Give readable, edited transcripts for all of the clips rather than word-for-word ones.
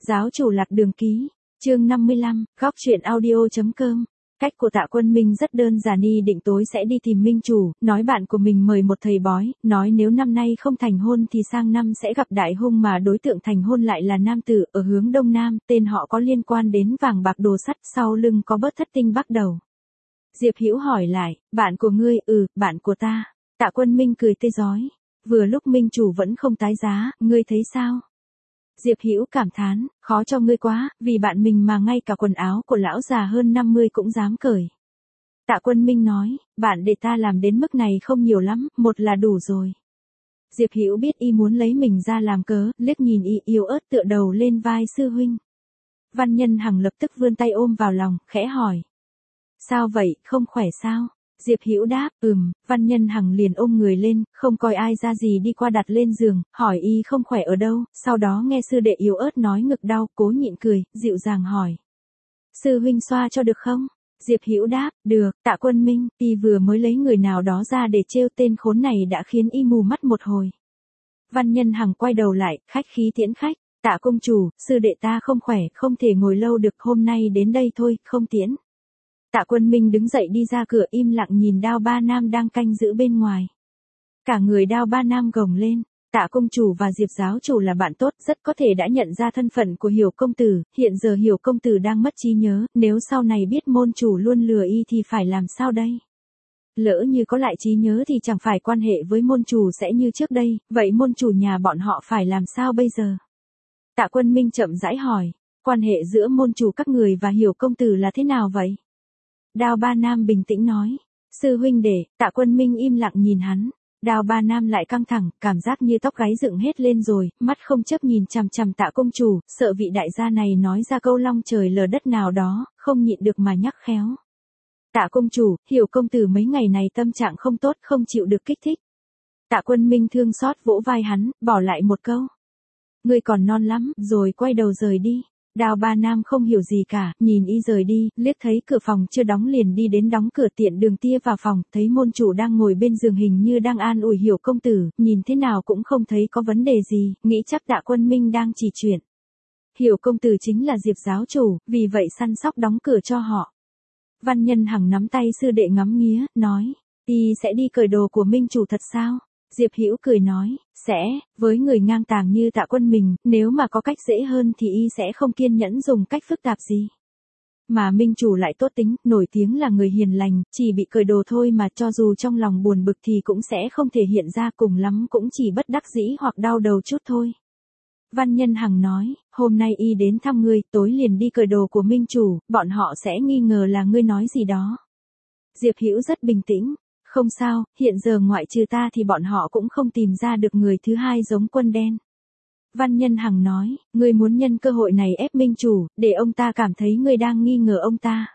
Giáo chủ lạc đường ký, chương 55, góc truyện audio.com. Cách của Tạ Quân Minh rất đơn giản, y định tối sẽ đi tìm minh chủ, nói bạn của mình mời một thầy bói, nói nếu năm nay không thành hôn thì sang năm sẽ gặp đại hung, mà đối tượng thành hôn lại là nam tử ở hướng đông nam, tên họ có liên quan đến vàng bạc đồ sắt, sau lưng có bớt thất tinh bắt đầu. Diệp Hữu hỏi lại, bạn của ngươi? Bạn của ta. Tạ Quân Minh cười tươi rói. Vừa lúc minh chủ vẫn không tái giá, ngươi thấy sao? Diệp Hữu cảm thán, khó cho ngươi quá, vì bạn mình mà ngay cả quần áo của lão già hơn 50 cũng dám cởi. Tạ Quân Minh nói, bạn để ta làm đến mức này không nhiều lắm, một là đủ rồi. Diệp Hữu biết y muốn lấy mình ra làm cớ, liếc nhìn y yếu ớt tựa đầu lên vai sư huynh. Văn Nhân Hằng lập tức vươn tay ôm vào lòng, khẽ hỏi. Sao vậy, không khỏe sao? Diệp Hữu đáp, Văn Nhân Hằng liền ôm người lên, không coi ai ra gì đi qua đặt lên giường, hỏi y không khỏe ở đâu, sau đó nghe sư đệ yếu ớt nói ngực đau, cố nhịn cười, dịu dàng hỏi. Sư huynh xoa cho được không? Diệp Hữu đáp, được. Tạ Quân Minh, y vừa mới lấy người nào đó ra để trêu, tên khốn này đã khiến y mù mắt một hồi. Văn Nhân Hằng quay đầu lại, khách khí tiễn khách, Tạ công chủ, sư đệ ta không khỏe, không thể ngồi lâu được, hôm nay đến đây thôi, không tiễn. Tạ Quân Minh đứng dậy đi ra cửa, im lặng nhìn Đao Ba Nam đang canh giữ bên ngoài. Cả người Đao Ba Nam gồng lên, Tạ công chủ và Diệp giáo chủ là bạn tốt, rất có thể đã nhận ra thân phận của Hiểu công tử, hiện giờ Hiểu công tử đang mất trí nhớ, nếu sau này biết môn chủ luôn lừa y thì phải làm sao đây? Lỡ như có lại trí nhớ thì chẳng phải quan hệ với môn chủ sẽ như trước đây, vậy môn chủ nhà bọn họ phải làm sao bây giờ? Tạ Quân Minh chậm rãi hỏi, quan hệ giữa môn chủ các người và Hiểu công tử là thế nào vậy? Đao Ba Nam bình tĩnh nói, sư huynh đệ. Tạ Quân Minh im lặng nhìn hắn. Đao Ba Nam lại căng thẳng, cảm giác như tóc gáy dựng hết lên rồi, mắt không chớp nhìn chằm chằm Tạ công chủ, sợ vị đại gia này nói ra câu long trời lở đất nào đó, không nhịn được mà nhắc khéo. Tạ công chủ, Hiểu công tử mấy ngày này tâm trạng không tốt, không chịu được kích thích. Tạ Quân Minh thương xót vỗ vai hắn, bỏ lại một câu. Ngươi còn non lắm, rồi quay đầu rời đi. Đao Ba Nam không hiểu gì cả, nhìn y rời đi, liếc thấy cửa phòng chưa đóng liền đi đến đóng cửa, tiện đường tia vào phòng, thấy môn chủ đang ngồi bên giường hình như đang an ủi Hiểu công tử, nhìn thế nào cũng không thấy có vấn đề gì, nghĩ chắc Tạ Quân Minh đang chỉ chuyện. Hiểu công tử chính là Diệp giáo chủ, vì vậy săn sóc đóng cửa cho họ. Văn Nhân Hằng nắm tay sư đệ ngắm nghía, nói, y sẽ đi cởi đồ của minh chủ thật sao? Diệp Hữu cười nói, sẽ, với người ngang tàng như Tạ Quân mình, nếu mà có cách dễ hơn thì y sẽ không kiên nhẫn dùng cách phức tạp gì. Mà minh chủ lại tốt tính, nổi tiếng là người hiền lành, chỉ bị cởi đồ thôi mà cho dù trong lòng buồn bực thì cũng sẽ không thể hiện ra, cùng lắm cũng chỉ bất đắc dĩ hoặc đau đầu chút thôi. Văn Nhân Hằng nói, hôm nay y đến thăm ngươi, tối liền đi cởi đồ của minh chủ, bọn họ sẽ nghi ngờ là ngươi nói gì đó. Diệp Hữu rất bình tĩnh. Không sao, hiện giờ ngoại trừ ta thì bọn họ cũng không tìm ra được người thứ hai giống Quân Đen. Văn Nhân Hằng nói, ngươi muốn nhân cơ hội này ép minh chủ, để ông ta cảm thấy ngươi đang nghi ngờ ông ta.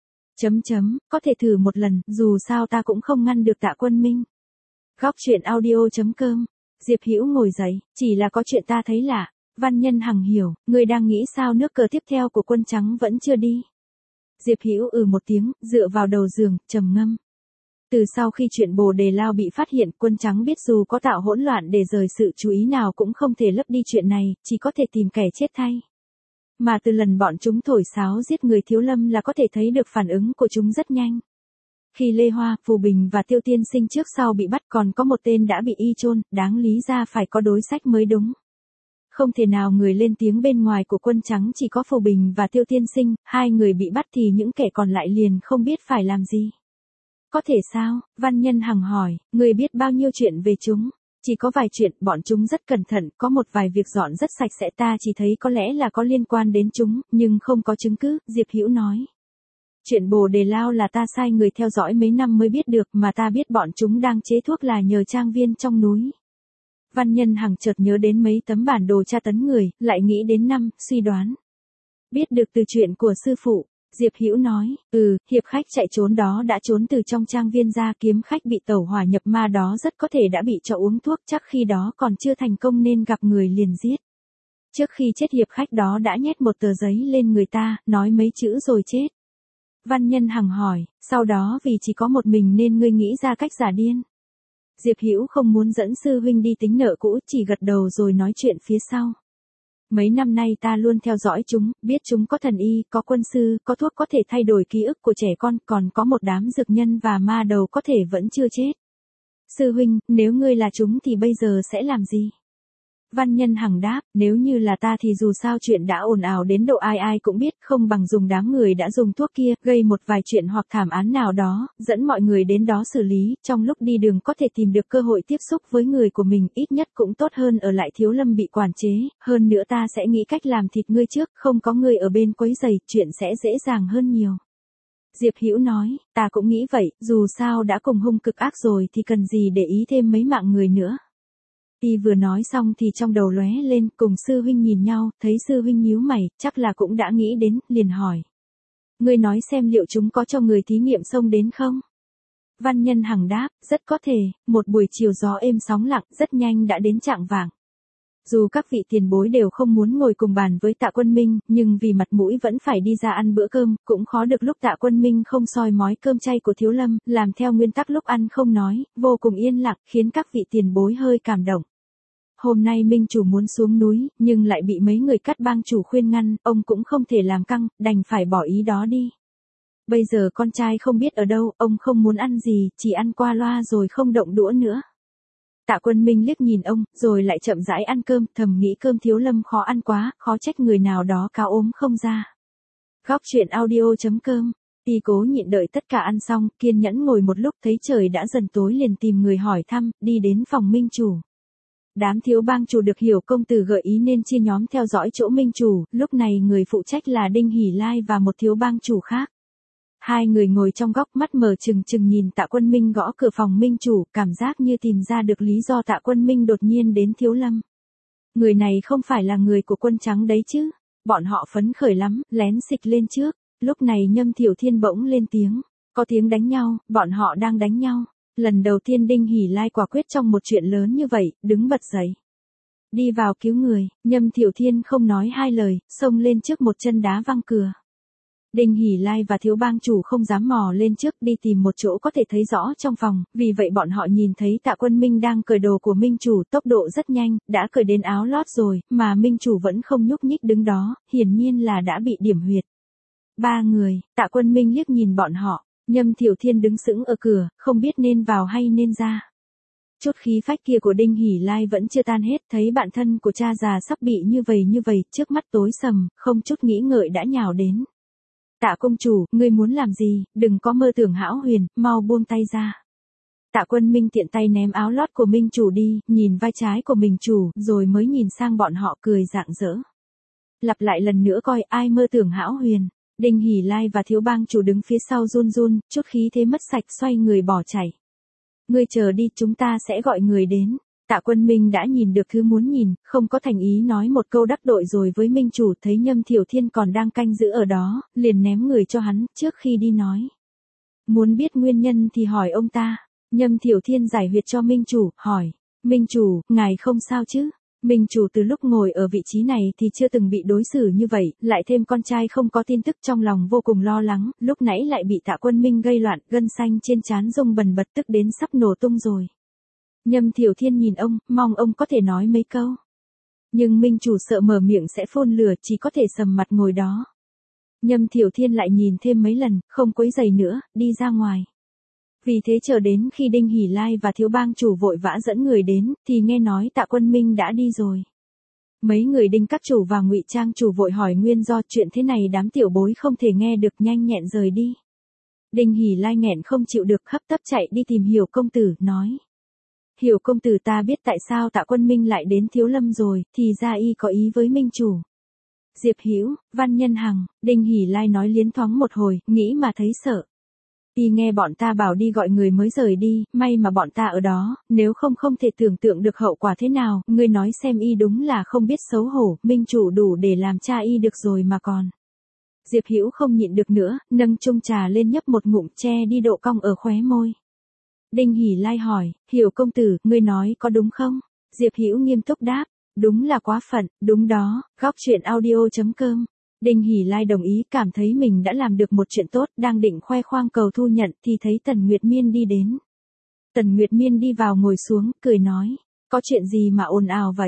Có thể thử một lần, dù sao ta cũng không ngăn được Tạ Quân Minh. Góc truyện audio.com. Diệp Hữu ngồi dậy, chỉ là có chuyện ta thấy lạ. Văn Nhân Hằng hiểu, ngươi đang nghĩ sao nước cờ tiếp theo của Quân Trắng vẫn chưa đi. Diệp Hữu một tiếng, dựa vào đầu giường, trầm ngâm. Từ sau khi chuyện Bồ Đề Lao bị phát hiện, Quân Trắng biết dù có tạo hỗn loạn để rời sự chú ý nào cũng không thể lấp đi chuyện này, chỉ có thể tìm kẻ chết thay. Mà từ lần bọn chúng thổi sáo giết người Thiếu Lâm là có thể thấy được phản ứng của chúng rất nhanh. Khi Lê Hoa, Phù Bình và Tiêu Tiên Sinh trước sau bị bắt, còn có một tên đã bị y chôn, đáng lý ra phải có đối sách mới đúng. Không thể nào người lên tiếng bên ngoài của Quân Trắng chỉ có Phù Bình và Tiêu Tiên Sinh, hai người bị bắt thì những kẻ còn lại liền không biết phải làm gì. Có thể sao? Văn Nhân Hằng hỏi, người biết bao nhiêu chuyện về chúng? Chỉ có vài chuyện, bọn chúng rất cẩn thận, có một vài việc dọn rất sạch sẽ, ta chỉ thấy có lẽ là có liên quan đến chúng, nhưng không có chứng cứ, Diệp Hữu nói. Chuyện Bồ Đề Lao là ta sai người theo dõi mấy năm mới biết được, mà ta biết bọn chúng đang chế thuốc là nhờ trang viên trong núi. Văn Nhân Hằng chợt nhớ đến mấy tấm bản đồ tra tấn người, lại nghĩ đến năm, suy đoán. Biết được từ chuyện của sư phụ. Diệp Hữu nói, hiệp khách chạy trốn đó đã trốn từ trong trang viên ra, kiếm khách bị tẩu hỏa nhập ma đó rất có thể đã bị cho uống thuốc, chắc khi đó còn chưa thành công nên gặp người liền giết. Trước khi chết hiệp khách đó đã nhét một tờ giấy lên người ta, nói mấy chữ rồi chết. Văn Nhân Hằng hỏi, sau đó vì chỉ có một mình nên ngươi nghĩ ra cách giả điên. Diệp Hữu không muốn dẫn sư huynh đi tính nợ cũ, chỉ gật đầu rồi nói chuyện phía sau. Mấy năm nay ta luôn theo dõi chúng, biết chúng có thần y, có quân sư, có thuốc có thể thay đổi ký ức của trẻ con, còn có một đám dược nhân và ma đầu có thể vẫn chưa chết. Sư huynh, nếu ngươi là chúng thì bây giờ sẽ làm gì? Văn Nhân Hằng đáp, nếu như là ta thì dù sao chuyện đã ồn ào đến độ ai ai cũng biết, không bằng dùng đám người đã dùng thuốc kia, gây một vài chuyện hoặc thảm án nào đó, dẫn mọi người đến đó xử lý, trong lúc đi đường có thể tìm được cơ hội tiếp xúc với người của mình, ít nhất cũng tốt hơn ở lại Thiếu Lâm bị quản chế, hơn nữa ta sẽ nghĩ cách làm thịt ngươi trước, không có ngươi ở bên quấy rầy, chuyện sẽ dễ dàng hơn nhiều. Diệp Hữu nói, ta cũng nghĩ vậy, dù sao đã cùng hung cực ác rồi thì cần gì để ý thêm mấy mạng người nữa. Y vừa nói xong thì trong đầu lóe lên, cùng sư huynh nhìn nhau, thấy sư huynh nhíu mày, chắc là cũng đã nghĩ đến, liền hỏi. Ngươi nói xem liệu chúng có cho người thí nghiệm xông đến không? Văn Nhân Hằng đáp, rất có thể, một buổi chiều gió êm sóng lặng, rất nhanh đã đến chạng vạng. Dù các vị tiền bối đều không muốn ngồi cùng bàn với Tạ Quân Minh, nhưng vì mặt mũi vẫn phải đi ra ăn bữa cơm, cũng khó được lúc Tạ Quân Minh không soi mói cơm chay của Thiếu Lâm, làm theo nguyên tắc lúc ăn không nói, vô cùng yên lặng, khiến các vị tiền bối hơi cảm động. Hôm nay Minh chủ muốn xuống núi, nhưng lại bị mấy người Cát Bang chủ khuyên ngăn, ông cũng không thể làm căng, đành phải bỏ ý đó đi. Bây giờ con trai không biết ở đâu, ông không muốn ăn gì, chỉ ăn qua loa rồi không động đũa nữa. Tạ Quân Minh liếc nhìn ông, rồi lại chậm rãi ăn cơm, thầm nghĩ cơm Thiếu Lâm khó ăn quá, khó trách người nào đó cao ốm không ra. Góc truyện audio.com. Y cố nhịn đợi tất cả ăn xong, kiên nhẫn ngồi một lúc thấy trời đã dần tối liền tìm người hỏi thăm, đi đến phòng Minh chủ. Đám Thiếu Bang chủ được Hiểu công tử gợi ý nên chia nhóm theo dõi chỗ Minh chủ, lúc này người phụ trách là Đinh Hỷ Lai và một Thiếu Bang chủ khác. Hai người ngồi trong góc mắt mở trừng trừng nhìn Tạ Quân Minh gõ cửa phòng Minh chủ, cảm giác như tìm ra được lý do Tạ Quân Minh đột nhiên đến Thiếu Lâm. Người này không phải là người của Quân Trắng đấy chứ? Bọn họ phấn khởi lắm, lén xịch lên trước. Lúc này Nhâm Thiểu Thiên bỗng lên tiếng. Có tiếng đánh nhau, bọn họ đang đánh nhau. Lần đầu tiên Đinh Hỷ Lai quả quyết trong một chuyện lớn như vậy, đứng bật dậy. Đi vào cứu người, Nhâm Thiểu Thiên không nói hai lời, xông lên trước một chân đá văng cửa. Đinh Hỷ Lai và Thiếu Bang chủ không dám mò lên trước đi tìm một chỗ có thể thấy rõ trong phòng, vì vậy bọn họ nhìn thấy Tạ Quân Minh đang cởi đồ của Minh chủ, tốc độ rất nhanh, đã cởi đến áo lót rồi, mà Minh chủ vẫn không nhúc nhích đứng đó, hiển nhiên là đã bị điểm huyệt. Ba người, Tạ Quân Minh liếc nhìn bọn họ, Nhâm Thiểu Thiên đứng sững ở cửa, không biết nên vào hay nên ra. Chút khí phách kia của Đinh Hỷ Lai vẫn chưa tan hết, thấy bạn thân của cha già sắp bị như vậy, trước mắt tối sầm, không chút nghĩ ngợi đã nhào đến. Tạ công chủ, ngươi muốn làm gì, đừng có mơ tưởng hão huyền, mau buông tay ra. Tạ Quân Minh tiện tay ném áo lót của Minh chủ đi, nhìn vai trái của mình chủ, rồi mới nhìn sang bọn họ cười rạng rỡ. Lặp lại lần nữa coi ai mơ tưởng hão huyền. Đinh Hỷ Lai và Thiếu Bang chủ đứng phía sau run run, chút khí thế mất sạch xoay người bỏ chạy. Ngươi chờ đi, chúng ta sẽ gọi người đến. Tạ Quân Minh đã nhìn được thứ muốn nhìn, không có thành ý nói một câu đắc tội rồi với Minh chủ, thấy Nhâm Thiểu Thiên còn đang canh giữ ở đó, liền ném người cho hắn, trước khi đi nói. Muốn biết nguyên nhân thì hỏi ông ta. Nhâm Thiểu Thiên giải huyệt cho Minh chủ, hỏi. Minh chủ, ngài không sao chứ? Minh chủ từ lúc ngồi ở vị trí này thì chưa từng bị đối xử như vậy, lại thêm con trai không có tin tức trong lòng vô cùng lo lắng, lúc nãy lại bị Tạ Quân Minh gây loạn, gân xanh trên trán rung bần bật tức đến sắp nổ tung rồi. Nhâm Thiểu Thiên nhìn ông, mong ông có thể nói mấy câu. Nhưng Minh chủ sợ mở miệng sẽ phun lửa, chỉ có thể sầm mặt ngồi đó. Nhâm Thiểu Thiên lại nhìn thêm mấy lần, không quấy giày nữa, đi ra ngoài. Vì thế chờ đến khi Đinh Hỷ Lai và Thiếu Bang chủ vội vã dẫn người đến, thì nghe nói Tạ Quân Minh đã đi rồi. Mấy người Đinh các chủ và Ngụy Trang chủ vội hỏi nguyên do chuyện thế này, đám tiểu bối không thể nghe được, nhanh nhẹn rời đi. Đinh Hỷ Lai nghẹn không chịu được, hấp tấp chạy đi tìm Hiểu công tử, nói. Hiểu công tử, ta biết tại sao Tạ Quân Minh lại đến Thiếu Lâm rồi, thì ra y có ý với Minh chủ. Diệp Hữu, Văn Nhân Hằng, Đinh Hỷ Lai nói liến thoáng một hồi, nghĩ mà thấy sợ. Y nghe bọn ta bảo đi gọi người mới rời đi, may mà bọn ta ở đó, nếu không không thể tưởng tượng được hậu quả thế nào, ngươi nói xem, y đúng là không biết xấu hổ, Minh chủ đủ để làm cha y được rồi mà còn. Diệp Hữu không nhịn được nữa, nâng chung trà lên nhấp một ngụm, che đi độ cong ở khóe môi. Đinh Hỷ Lai hỏi, Hiểu công tử, ngươi nói có đúng không? Diệp Hữu nghiêm túc đáp, đúng là quá phận, đúng đó. Góc truyện audio.com. Đinh Hỷ Lai đồng ý, cảm thấy mình đã làm được một chuyện tốt, đang định khoe khoang cầu thu nhận thì thấy Tần Nguyệt Miên đi đến. Tần Nguyệt Miên đi vào ngồi xuống, cười nói, có chuyện gì mà ồn ào vậy?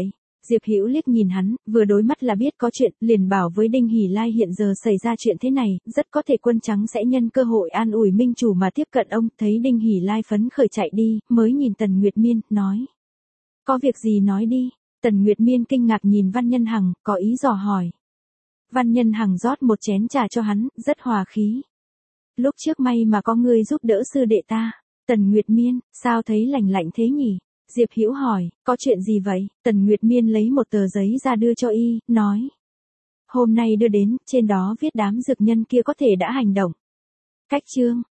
Diệp Hữu liếc nhìn hắn, vừa đối mắt là biết có chuyện, liền bảo với Đinh Hỷ Lai hiện giờ xảy ra chuyện thế này, rất có thể Quân Trắng sẽ nhân cơ hội an ủi minh chủ mà tiếp cận ông, thấy Đinh Hỷ Lai phấn khởi chạy đi, mới nhìn Tần Nguyệt Miên, nói. Có việc gì nói đi, Tần Nguyệt Miên kinh ngạc nhìn Văn Nhân Hằng, có ý dò hỏi. Văn Nhân Hằng rót một chén trà cho hắn, rất hòa khí. Lúc trước may mà có người giúp đỡ sư đệ ta. Tần Nguyệt Miên, sao thấy lạnh lạnh thế nhỉ? Diệp Hữu hỏi, có chuyện gì vậy? Tần Nguyệt Miên lấy một tờ giấy ra đưa cho y, nói. Hôm nay đưa đến, trên đó viết đám dược nhân kia có thể đã hành động. Cách chương.